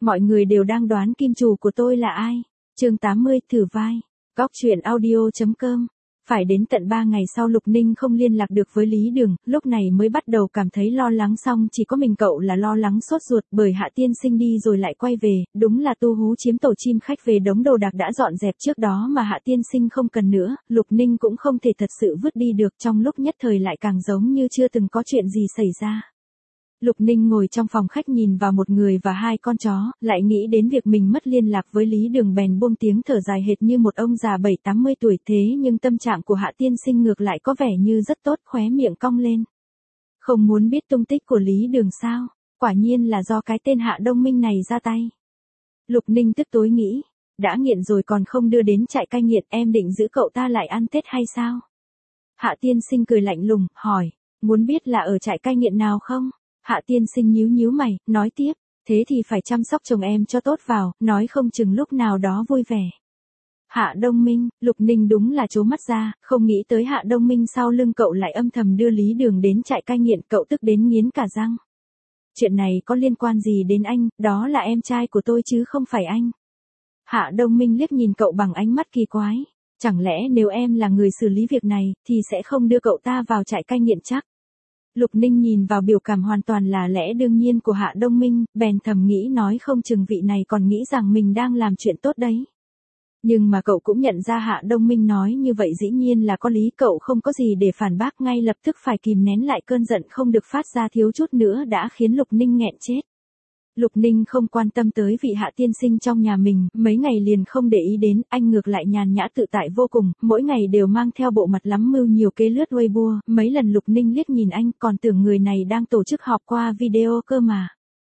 Mọi người đều đang đoán kim chủ của tôi là ai. Chương 80 thử vai. Góc truyện audio.com. Phải đến tận 3 ngày sau Lục Ninh không liên lạc được với Lý Đường, lúc này mới bắt đầu cảm thấy lo lắng, xong chỉ có mình cậu là lo lắng sốt ruột, bởi Hạ tiên sinh đi rồi lại quay về, đúng là tu hú chiếm tổ chim khách về, đống đồ đạc đã dọn dẹp trước đó mà Hạ tiên sinh không cần nữa, Lục Ninh cũng không thể thật sự vứt đi được, trong lúc nhất thời lại càng giống như chưa từng có chuyện gì xảy ra. Lục Ninh ngồi trong phòng khách nhìn vào một người và hai con chó, lại nghĩ đến việc mình mất liên lạc với Lý Đường bèn buông tiếng thở dài hệt như một ông già 70-80 tuổi, thế nhưng tâm trạng của Hạ tiên sinh ngược lại có vẻ như rất tốt, khóe miệng cong lên. Không muốn biết tung tích của Lý Đường sao? Quả nhiên là do cái tên Hạ Đông Minh này ra tay. Lục Ninh tức tối nghĩ, đã nghiện rồi còn không đưa đến trại cai nghiện, em định giữ cậu ta lại ăn Tết hay sao? Hạ tiên sinh cười lạnh lùng, hỏi, muốn biết là ở trại cai nghiện nào không? Hạ tiên sinh nhíu nhíu mày, nói tiếp, thế thì phải chăm sóc chồng em cho tốt vào, nói không chừng lúc nào đó vui vẻ. Hạ Đông Minh, Lục Ninh đúng là trố mắt ra, không nghĩ tới Hạ Đông Minh sau lưng cậu lại âm thầm đưa Lý Đường đến trại cai nghiện, cậu tức đến nghiến cả răng. Chuyện này có liên quan gì đến anh, đó là em trai của tôi chứ không phải anh. Hạ Đông Minh liếc nhìn cậu bằng ánh mắt kỳ quái, chẳng lẽ nếu em là người xử lý việc này, thì sẽ không đưa cậu ta vào trại cai nghiện chắc? Lục Ninh nhìn vào biểu cảm hoàn toàn là lẽ đương nhiên của Hạ Đông Minh, bèn thầm nghĩ nói không chừng vị này còn nghĩ rằng mình đang làm chuyện tốt đấy. Nhưng mà cậu cũng nhận ra Hạ Đông Minh nói như vậy dĩ nhiên là có lý, cậu không có gì để phản bác, ngay lập tức phải kìm nén lại cơn giận không được phát ra, thiếu chút nữa đã khiến Lục Ninh nghẹn chết. Lục Ninh không quan tâm tới vị Hạ tiên sinh trong nhà mình, mấy ngày liền không để ý đến, anh ngược lại nhàn nhã tự tại vô cùng, mỗi ngày đều mang theo bộ mặt lắm mưu nhiều kế lướt Weibo, mấy lần Lục Ninh liếc nhìn anh còn tưởng người này đang tổ chức họp qua video cơ mà.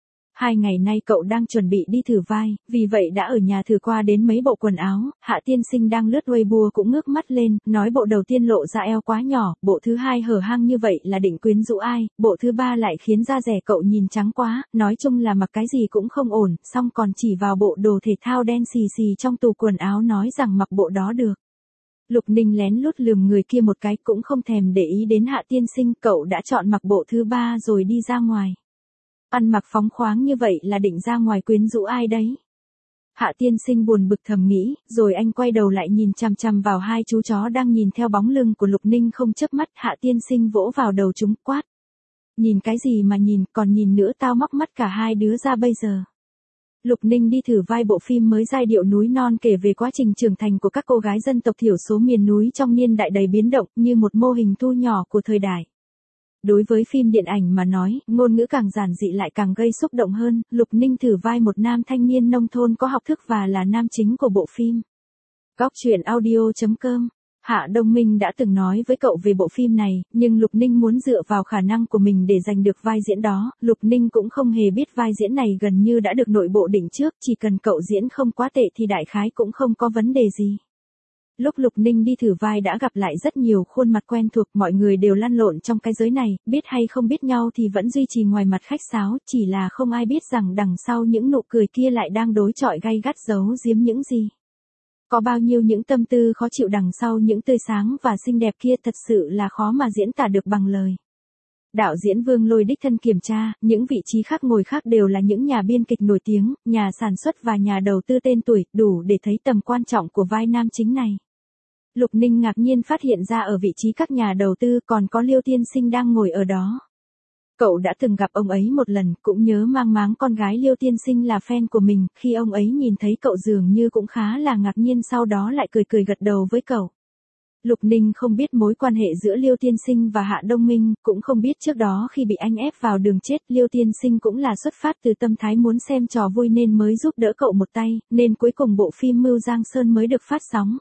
2 ngày nay cậu đang chuẩn bị đi thử vai, vì vậy đã ở nhà thử qua đến mấy bộ quần áo, Hạ tiên sinh đang lướt Weibo cũng ngước mắt lên, nói bộ đầu tiên lộ ra eo quá nhỏ, bộ thứ hai hở hang như vậy là định quyến rũ ai, bộ thứ ba lại khiến da rẻ cậu nhìn trắng quá, nói chung là mặc cái gì cũng không ổn, xong còn chỉ vào bộ đồ thể thao đen xì xì trong tủ quần áo nói rằng mặc bộ đó được. Lục Ninh lén lút lườm người kia một cái cũng không thèm để ý đến Hạ tiên sinh, cậu đã chọn mặc bộ thứ ba rồi đi ra ngoài. Ăn mặc phóng khoáng như vậy là định ra ngoài quyến rũ ai đấy? Hạ tiên sinh buồn bực thầm nghĩ, rồi anh quay đầu lại nhìn chằm chằm vào hai chú chó đang nhìn theo bóng lưng của Lục Ninh không chớp mắt, Hạ tiên sinh vỗ vào đầu chúng quát. Nhìn cái gì mà nhìn, còn nhìn nữa tao móc mắt cả hai đứa ra bây giờ. Lục Ninh đi thử vai bộ phim mới Giai điệu núi non, kể về quá trình trưởng thành của các cô gái dân tộc thiểu số miền núi trong niên đại đầy biến động, như một mô hình thu nhỏ của thời đại. Đối với phim điện ảnh mà nói, ngôn ngữ càng giản dị lại càng gây xúc động hơn, Lục Ninh thử vai một nam thanh niên nông thôn có học thức và là nam chính của bộ phim. Góc truyện audio.com. Hạ Đông Minh đã từng nói với cậu về bộ phim này, nhưng Lục Ninh muốn dựa vào khả năng của mình để giành được vai diễn đó, Lục Ninh cũng không hề biết vai diễn này gần như đã được nội bộ định trước, chỉ cần cậu diễn không quá tệ thì đại khái cũng không có vấn đề gì. Lúc Lục Ninh đi thử vai đã gặp lại rất nhiều khuôn mặt quen thuộc, mọi người đều lăn lộn trong cái giới này, biết hay không biết nhau thì vẫn duy trì ngoài mặt khách sáo, chỉ là không ai biết rằng đằng sau những nụ cười kia lại đang đối chọi gay gắt giấu giếm những gì. Có bao nhiêu những tâm tư khó chịu đằng sau những tươi sáng và xinh đẹp kia, thật sự là khó mà diễn tả được bằng lời. Đạo diễn Vương Lôi đích thân kiểm tra, những vị trí khác ngồi khác đều là những nhà biên kịch nổi tiếng, nhà sản xuất và nhà đầu tư tên tuổi, đủ để thấy tầm quan trọng của vai nam chính này. Lục Ninh ngạc nhiên phát hiện ra ở vị trí các nhà đầu tư còn có Liêu Tiên Sinh đang ngồi ở đó. Cậu đã từng gặp ông ấy một lần, cũng nhớ mang máng con gái Liêu Tiên Sinh là fan của mình, khi ông ấy nhìn thấy cậu dường như cũng khá là ngạc nhiên, sau đó lại cười cười gật đầu với cậu. Lục Ninh không biết mối quan hệ giữa Liêu Tiên Sinh và Hạ Đông Minh, cũng không biết trước đó khi bị anh ép vào đường chết, Liêu Tiên Sinh cũng là xuất phát từ tâm thái muốn xem trò vui nên mới giúp đỡ cậu một tay, nên cuối cùng bộ phim Mưu Giang Sơn mới được phát sóng.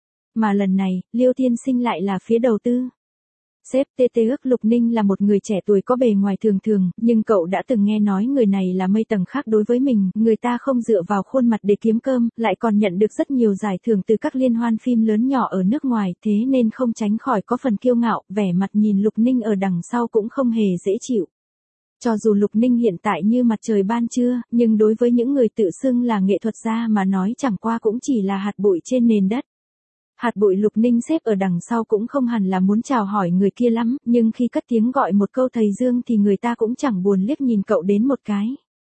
Mà lần này, Liêu Tiên Sinh lại là phía đầu tư. Sếp TT ước Lục Ninh là một người trẻ tuổi có bề ngoài thường thường, nhưng cậu đã từng nghe nói người này là mây tầng khác đối với mình, người ta không dựa vào khuôn mặt để kiếm cơm, lại còn nhận được rất nhiều giải thưởng từ các liên hoan phim lớn nhỏ ở nước ngoài, thế nên không tránh khỏi có phần kiêu ngạo, vẻ mặt nhìn Lục Ninh ở đằng sau cũng không hề dễ chịu. Cho dù Lục Ninh hiện tại như mặt trời ban trưa, nhưng đối với những người tự xưng là nghệ thuật gia mà nói chẳng qua cũng chỉ là hạt bụi trên nền đất. Hạt bụi Lục Ninh xếp ở đằng sau cũng không hẳn là muốn chào hỏi người kia lắm, nhưng khi cất tiếng gọi một câu thầy Dương thì người ta cũng chẳng buồn liếc nhìn cậu đến một cái.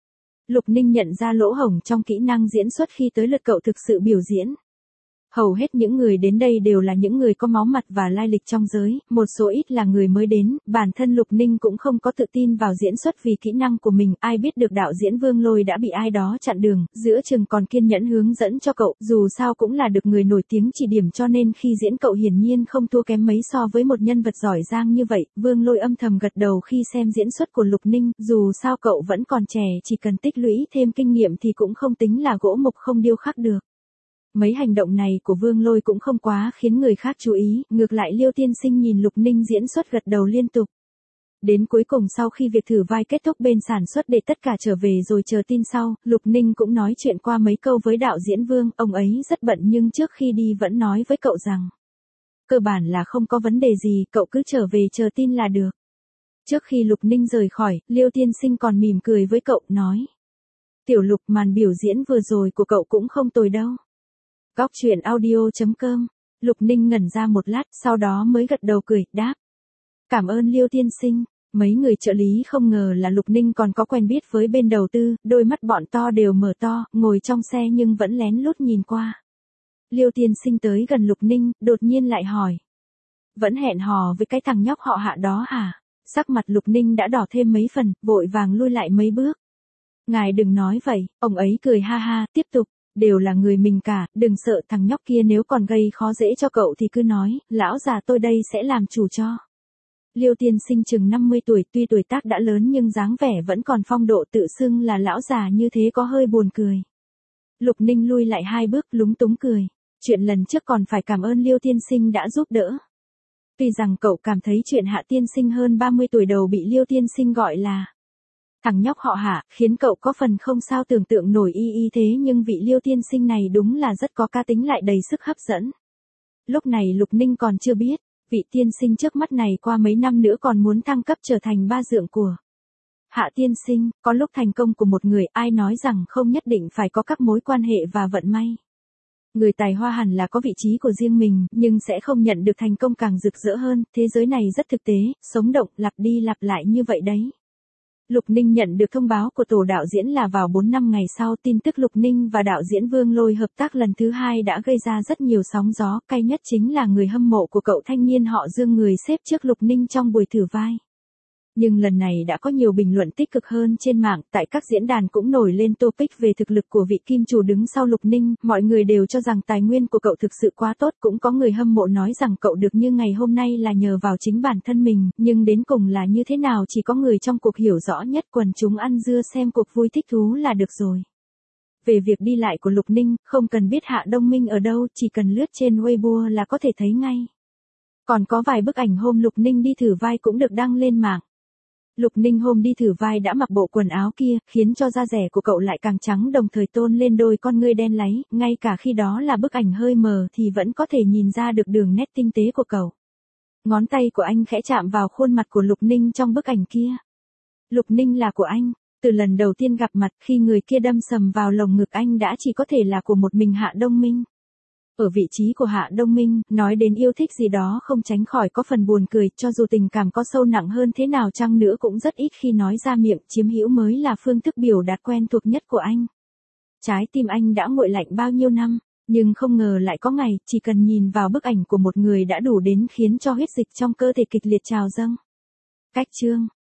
Lục Ninh nhận ra lỗ hổng trong kỹ năng diễn xuất khi tới lượt cậu thực sự biểu diễn. Hầu hết những người đến đây đều là những người có máu mặt và lai lịch trong giới, một số ít là người mới đến, bản thân Lục Ninh cũng không có tự tin vào diễn xuất vì kỹ năng của mình, ai biết được đạo diễn Vương Lôi đã bị ai đó chặn đường, giữa chừng còn kiên nhẫn hướng dẫn cho cậu, dù sao cũng là được người nổi tiếng chỉ điểm cho nên khi diễn cậu hiển nhiên không thua kém mấy so với một nhân vật giỏi giang như vậy, Vương Lôi âm thầm gật đầu khi xem diễn xuất của Lục Ninh, dù sao cậu vẫn còn trẻ, chỉ cần tích lũy thêm kinh nghiệm thì cũng không tính là gỗ mục không điêu khắc được. Mấy hành động này của Vương Lôi cũng không quá khiến người khác chú ý, ngược lại Liêu Tiên Sinh nhìn Lục Ninh diễn xuất gật đầu liên tục. Đến cuối cùng sau khi việc thử vai kết thúc bên sản xuất để tất cả trở về rồi chờ tin sau, Lục Ninh cũng nói chuyện qua mấy câu với đạo diễn Vương, ông ấy rất bận nhưng trước khi đi vẫn nói với cậu rằng cơ bản là không có vấn đề gì, cậu cứ trở về chờ tin là được. Trước khi Lục Ninh rời khỏi, Liêu Tiên Sinh còn mỉm cười với cậu, nói: Tiểu Lục, màn biểu diễn vừa rồi của cậu cũng không tồi đâu. Góc truyện audio.com. Lục Ninh ngẩn ra một lát, sau đó mới gật đầu cười, đáp: Cảm ơn Liêu Tiên Sinh. Mấy người trợ lý không ngờ là Lục Ninh còn có quen biết với bên đầu tư, đôi mắt bọn to đều mở to, ngồi trong xe nhưng vẫn lén lút nhìn qua. Liêu Tiên Sinh tới gần Lục Ninh, đột nhiên lại hỏi: Vẫn hẹn hò với cái thằng nhóc họ Hạ đó hả? Sắc mặt Lục Ninh đã đỏ thêm mấy phần, vội vàng lui lại mấy bước. Ngài đừng nói vậy, ông ấy cười ha ha, tiếp tục: Đều là người mình cả, đừng sợ, thằng nhóc kia nếu còn gây khó dễ cho cậu thì cứ nói, lão già tôi đây sẽ làm chủ cho. Liêu Tiên Sinh chừng 50 tuổi, tuy tuổi tác đã lớn nhưng dáng vẻ vẫn còn phong độ, tự xưng là lão già như thế có hơi buồn cười. Lục Ninh lui lại 2 bước, lúng túng cười. Chuyện lần trước còn phải cảm ơn Liêu Tiên Sinh đã giúp đỡ. Tuy rằng cậu cảm thấy chuyện Hạ Tiên Sinh hơn 30 tuổi đầu bị Liêu Tiên Sinh gọi là thằng nhóc họ Hạ, khiến cậu có phần không sao tưởng tượng nổi y thế, nhưng vị Liêu Tiên Sinh này đúng là rất có cá tính lại đầy sức hấp dẫn. Lúc này Lục Ninh còn chưa biết, vị tiên sinh trước mắt này qua mấy năm nữa còn muốn thăng cấp trở thành ba dượng của Hạ Tiên Sinh. Có lúc thành công của một người, ai nói rằng không nhất định phải có các mối quan hệ và vận may. Người tài hoa hẳn là có vị trí của riêng mình, nhưng sẽ không nhận được thành công càng rực rỡ hơn, thế giới này rất thực tế, sống động, lặp đi lặp lại như vậy đấy. Lục Ninh nhận được thông báo của tổ đạo diễn là vào 4-5 ngày sau, tin tức Lục Ninh và đạo diễn Vương Lôi hợp tác lần thứ 2 đã gây ra rất nhiều sóng gió, cay nhất chính là người hâm mộ của cậu thanh niên họ Dương người xếp trước Lục Ninh trong buổi thử vai. Nhưng lần này đã có nhiều bình luận tích cực hơn trên mạng, tại các diễn đàn cũng nổi lên topic về thực lực của vị kim chủ đứng sau Lục Ninh, mọi người đều cho rằng tài nguyên của cậu thực sự quá tốt, cũng có người hâm mộ nói rằng cậu được như ngày hôm nay là nhờ vào chính bản thân mình, nhưng đến cùng là như thế nào chỉ có người trong cuộc hiểu rõ nhất, quần chúng ăn dưa xem cuộc vui thích thú là được rồi. Về việc đi lại của Lục Ninh, không cần biết Hạ Đông Minh ở đâu, chỉ cần lướt trên Weibo là có thể thấy ngay. Còn có vài bức ảnh hôm Lục Ninh đi thử vai cũng được đăng lên mạng. Lục Ninh hôm đi thử vai đã mặc bộ quần áo kia, khiến cho da dẻ của cậu lại càng trắng, đồng thời tôn lên đôi con ngươi đen láy, ngay cả khi đó là bức ảnh hơi mờ thì vẫn có thể nhìn ra được đường nét tinh tế của cậu. Ngón tay của anh khẽ chạm vào khuôn mặt của Lục Ninh trong bức ảnh kia. Lục Ninh là của anh. Từ lần đầu tiên gặp mặt, khi người kia đâm sầm vào lồng ngực anh đã chỉ có thể là của một mình Hạ Đông Minh. Ở vị trí của Hạ Đông Minh, nói đến yêu thích gì đó không tránh khỏi có phần buồn cười, cho dù tình cảm có sâu nặng hơn thế nào chăng nữa cũng rất ít khi nói ra miệng, chiếm hữu mới là phương thức biểu đạt quen thuộc nhất của anh. Trái tim anh đã nguội lạnh bao nhiêu năm, nhưng không ngờ lại có ngày, chỉ cần nhìn vào bức ảnh của một người đã đủ đến khiến cho huyết dịch trong cơ thể kịch liệt trào dâng. Cách chương